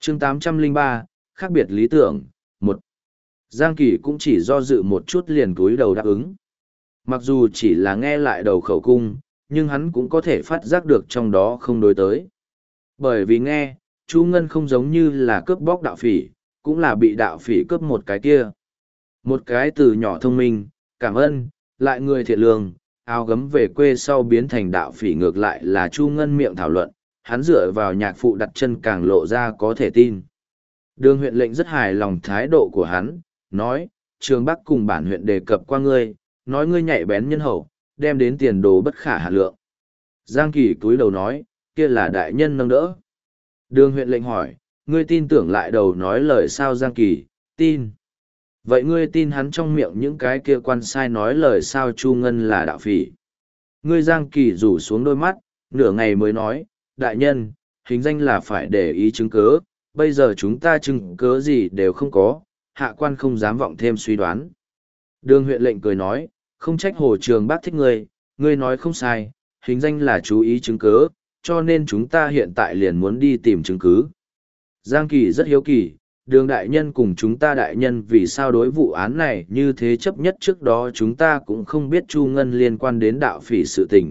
chương 803, khác biệt lý tưởng, một. Giang Kỳ cũng chỉ do dự một chút liền cúi đầu đáp ứng. Mặc dù chỉ là nghe lại đầu khẩu cung, nhưng hắn cũng có thể phát giác được trong đó không đối tới. Bởi vì nghe, Chu Ngân không giống như là cướp bóc đạo phỉ, cũng là bị đạo phỉ cướp một cái kia. Một cái từ nhỏ thông minh, cảm ơn, lại người thiện lương, áo gấm về quê sau biến thành đạo phỉ ngược lại là Chu Ngân miệng thảo luận, hắn dựa vào nhạc phụ đặt chân càng lộ ra có thể tin. Đường huyện lệnh rất hài lòng thái độ của hắn, nói, Trường Bắc cùng bản huyện đề cập qua ngươi, nói ngươi nhạy bén nhân hậu, đem đến tiền đồ bất khả hạn lượng. Giang Kỳ cúi đầu nói, kia là đại nhân nâng đỡ. Đường huyện lệnh hỏi, ngươi tin tưởng lại đầu nói lời sao Giang Kỳ, tin. Vậy ngươi tin hắn trong miệng những cái kia quan sai nói lời sao Chu Ngân là đạo phỉ. Ngươi Giang Kỳ rủ xuống đôi mắt, nửa ngày mới nói, đại nhân, hình danh là phải để ý chứng cớ, bây giờ chúng ta chứng cớ gì đều không có, hạ quan không dám vọng thêm suy đoán. Đường huyện lệnh cười nói, không trách Hồ Trường Bác thích ngươi nói không sai, hình danh là chú ý chứng cớ, cho nên chúng ta hiện tại liền muốn đi tìm chứng cứ. Giang Kỳ rất hiếu kỳ, đường đại nhân cùng chúng ta đại nhân vì sao đối vụ án này như thế chấp nhất trước đó chúng ta cũng không biết Chu Ngân liên quan đến đạo phỉ sự tình.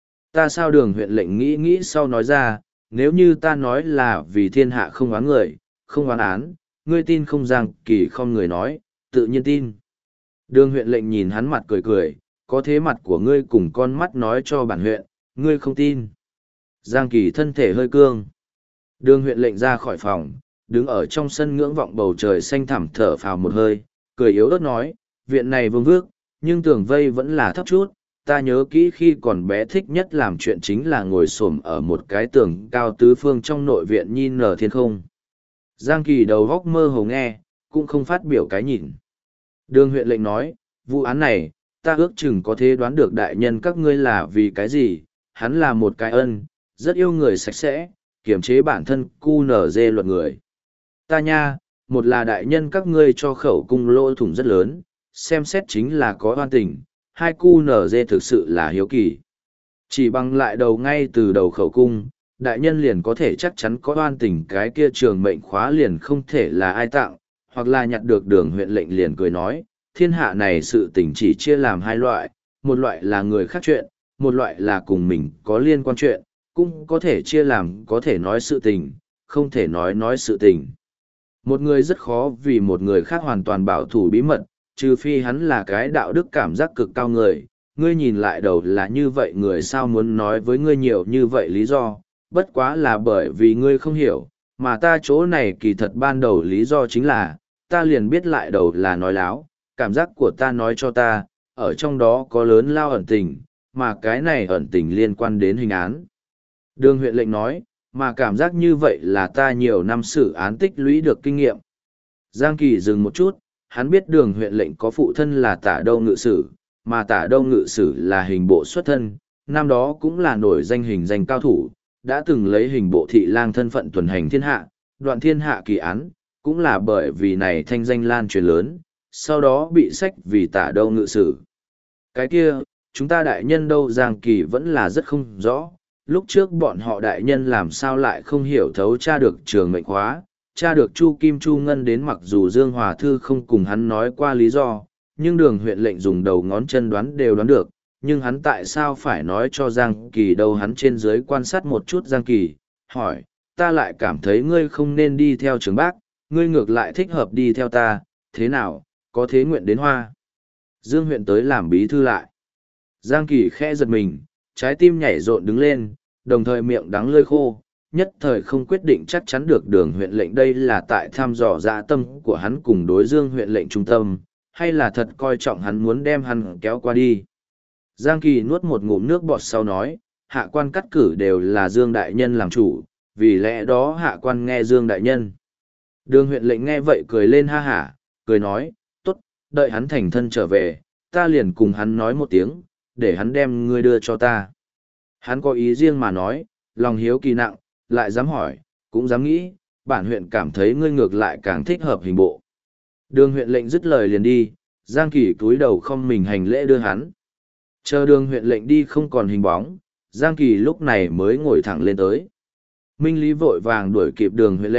Ta sao đường huyện lệnh nghĩ sau nói ra, nếu như ta nói là vì thiên hạ không oán người, không oán án, ngươi tin không Giang Kỳ không người nói, tự nhiên tin. Đường huyện lệnh nhìn hắn mặt cười cười, có thế mặt của ngươi cùng con mắt nói cho bản huyện, ngươi không tin. Giang Kỳ thân thể hơi cương. Đường huyện lệnh ra khỏi phòng, đứng ở trong sân ngưỡng vọng bầu trời xanh thẳm thở phào một hơi, cười yếu ớt nói, viện này vương vước, nhưng tường vây vẫn là thấp chút, ta nhớ kỹ khi còn bé thích nhất làm chuyện chính là ngồi xổm ở một cái tường cao tứ phương trong nội viện nhìn nở thiên không. Giang Kỳ đầu góc mơ hồ nghe, cũng không phát biểu cái nhìn. Đường huyện lệnh nói, vụ án này, ta ước chừng có thể đoán được đại nhân các ngươi là vì cái gì, hắn là một cái ân, rất yêu người sạch sẽ, kiềm chế bản thân cu nở dê luật người. Ta nha, một là đại nhân các ngươi cho khẩu cung lỗ thủng rất lớn, xem xét chính là có oan tình, hai cu nở dê thực sự là hiếu kỳ. Chỉ bằng lại đầu ngay từ đầu khẩu cung, đại nhân liền có thể chắc chắn có oan tình cái kia trường mệnh khóa liền không thể là ai tặng, hoặc là nhặt được đường huyện lệnh liền cười nói, thiên hạ này sự tình chỉ chia làm hai loại, một loại là người khác chuyện, một loại là cùng mình có liên quan chuyện, cũng có thể chia làm có thể nói sự tình, không thể nói sự tình. Một người rất khó vì một người khác hoàn toàn bảo thủ bí mật, trừ phi hắn là cái đạo đức cảm giác cực cao người, ngươi nhìn lại đầu là như vậy người sao muốn nói với ngươi nhiều như vậy lý do, bất quá là bởi vì ngươi không hiểu, mà ta chỗ này kỳ thật ban đầu lý do chính là, ta liền biết lại đầu là nói láo, cảm giác của ta nói cho ta, ở trong đó có lớn lao ẩn tình, mà cái này ẩn tình liên quan đến hình án. Đường huyện lệnh nói, mà cảm giác như vậy là ta nhiều năm xử án tích lũy được kinh nghiệm. Giang Kỳ dừng một chút, hắn biết đường huyện lệnh có phụ thân là Tả Đâu Ngự Sử, mà Tả Đâu Ngự Sử là hình bộ xuất thân, năm đó cũng là nổi danh hình danh cao thủ, đã từng lấy hình bộ thị lang thân phận tuần hành thiên hạ, đoạn thiên hạ kỳ án, cũng là bởi vì này thanh danh lan truyền lớn, sau đó bị sách vì Tả Đâu Ngự Sử. Cái kia, chúng ta đại nhân đâu Giang Kỳ vẫn là rất không rõ, lúc trước bọn họ đại nhân làm sao lại không hiểu thấu tra được trường mệnh khóa, tra được Chu Kim Chu Ngân đến mặc dù Dương Hòa Thư không cùng hắn nói qua lý do, nhưng đường huyện lệnh dùng đầu ngón chân đoán đều đoán được, nhưng hắn tại sao phải nói cho Giang Kỳ đâu hắn trên dưới quan sát một chút Giang Kỳ, hỏi, ta lại cảm thấy ngươi không nên đi theo Trường Bác, ngươi ngược lại thích hợp đi theo ta, thế nào, có thế nguyện đến Hoa. Dương huyện tới làm bí thư lại. Giang Kỳ khẽ giật mình, trái tim nhảy rộn đứng lên, đồng thời miệng đắng lưỡi khô, nhất thời không quyết định chắc chắn được đường huyện lệnh đây là tại thăm dò dạ tâm của hắn cùng đối Dương huyện lệnh trung tâm, hay là thật coi trọng hắn muốn đem hắn kéo qua đi. Giang Kỳ nuốt một ngụm nước bọt sau nói, hạ quan cắt cử đều là Dương đại nhân làm chủ, vì lẽ đó hạ quan nghe Dương đại nhân. Đường huyện lệnh nghe vậy cười lên ha hả, cười nói, tốt, đợi hắn thành thân trở về, ta liền cùng hắn nói một tiếng, để hắn đem ngươi đưa cho ta. Hắn có ý riêng mà nói, lòng hiếu kỳ nặng, lại dám hỏi, cũng dám nghĩ, bản huyện cảm thấy ngươi ngược lại càng thích hợp hình bộ. Đường huyện lệnh dứt lời liền đi, Giang Kỳ cúi đầu không mình hành lễ đưa hắn. Chờ đường huyện lệnh đi không còn hình bóng, Giang Kỳ lúc này mới ngồi thẳng lên tới. Minh Lý vội vàng đuổi kịp đường huyện lệnh,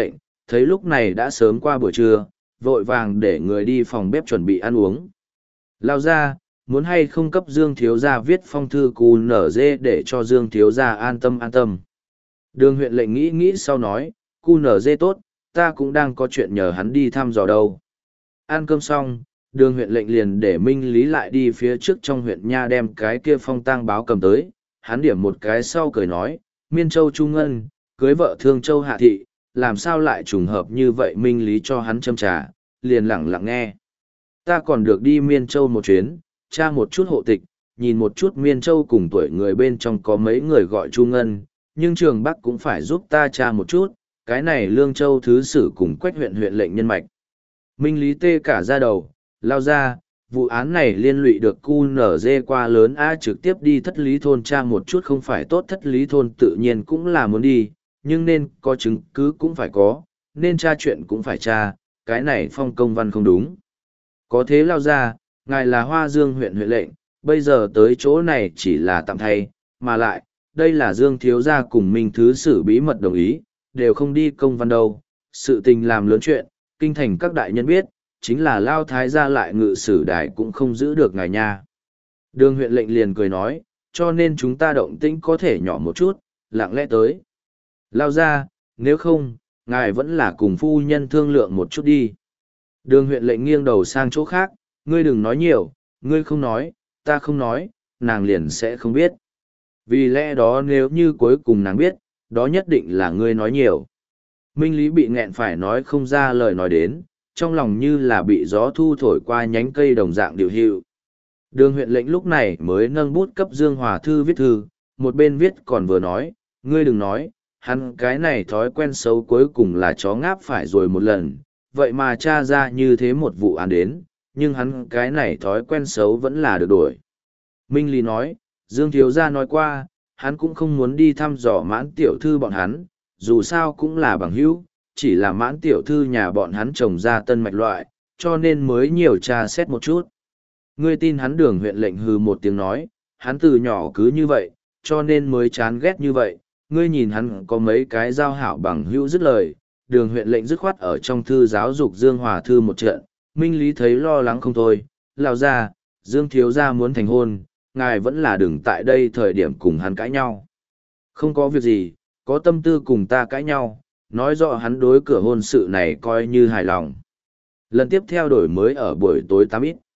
Thấy lúc này đã sớm qua buổi trưa, vội vàng để người đi phòng bếp chuẩn bị ăn uống. Lao ra, muốn hay không cấp Dương Thiếu Gia viết phong thư cù nở dê để cho Dương Thiếu Gia an tâm an tâm. Đường huyện lệnh nghĩ nghĩ sau nói, cu nở dê tốt, ta cũng đang có chuyện nhờ hắn đi thăm dò đâu. Ăn cơm xong, đường huyện lệnh liền để Minh Lý lại đi phía trước trong huyện nha đem cái kia phong tang báo cầm tới. Hắn điểm một cái sau cười nói, Miên Châu Trung Ngân, cưới vợ Thương Châu Hạ Thị, làm sao lại trùng hợp như vậy. Minh Lý cho hắn châm trà, liền lẳng lặng nghe. Ta còn được đi Miên Châu một chuyến, tra một chút hộ tịch, nhìn một chút Miên Châu cùng tuổi người bên trong có mấy người gọi Chu Ngân, nhưng Trường Bắc cũng phải giúp ta tra một chút, cái này Lương Châu thứ sử cùng Quách huyện huyện lệnh nhân mạch. Minh Lý tê cả ra đầu, lao ra, vụ án này liên lụy được cu nở dê qua lớn A, trực tiếp đi Thất Lý Thôn tra một chút không phải tốt. Thất Lý Thôn tự nhiên cũng là muốn đi, nhưng nên có chứng cứ cũng phải có, nên tra chuyện cũng phải tra, cái này phong công văn không đúng. Có thế lao ra, ngài là Hoa Dương huyện huyện lệnh, bây giờ tới chỗ này chỉ là tạm thay, mà lại, đây là Dương Thiếu Gia cùng Minh Thứ Sử bí mật đồng ý, đều không đi công văn đâu. Sự tình làm lớn chuyện, kinh thành các đại nhân biết, chính là Lao Thái gia lại ngự sử đài cũng không giữ được ngài nha. Đường huyện lệnh liền cười nói, cho nên chúng ta động tĩnh có thể nhỏ một chút, lặng lẽ tới. Lao ra, nếu không, ngài vẫn là cùng phu nhân thương lượng một chút đi. Đường huyện lệnh nghiêng đầu sang chỗ khác, ngươi đừng nói nhiều, ngươi không nói, ta không nói, nàng liền sẽ không biết. Vì lẽ đó nếu như cuối cùng nàng biết, đó nhất định là ngươi nói nhiều. Minh Lý bị nghẹn phải nói không ra lời nói đến, trong lòng như là bị gió thu thổi qua nhánh cây đồng dạng điều hiệu. Đường huyện lệnh lúc này mới nâng bút cấp Dương Hòa Thư viết thư, một bên viết còn vừa nói, ngươi đừng nói, hắn cái này thói quen xấu cuối cùng là chó ngáp phải rồi một lần, vậy mà tra ra như thế một vụ án đến, nhưng hắn cái này thói quen xấu vẫn là được đổi. Minh Lý nói, Dương Thiếu Gia nói qua, hắn cũng không muốn đi thăm dò Mãn tiểu thư bọn hắn, dù sao cũng là bằng hữu, chỉ là Mãn tiểu thư nhà bọn hắn trồng ra tân mạch loại, cho nên mới nhiều tra xét một chút. Ngươi tin hắn? Đường huyện lệnh hừ một tiếng nói, hắn từ nhỏ cứ như vậy, cho nên mới chán ghét như vậy. Ngươi nhìn hắn có mấy cái giao hảo bằng hữu dứt lời. Đường huyện lệnh dứt khoát ở trong thư giáo dục Dương Hòa Thư một trận. Minh Lý thấy lo lắng không thôi, lao ra, Dương Thiếu Gia muốn thành hôn, ngài vẫn là đừng tại đây thời điểm cùng hắn cãi nhau. Không có việc gì, có tâm tư cùng ta cãi nhau, nói rõ hắn đối cửa hôn sự này coi như hài lòng. Lần tiếp theo đổi mới ở buổi tối 8 ít.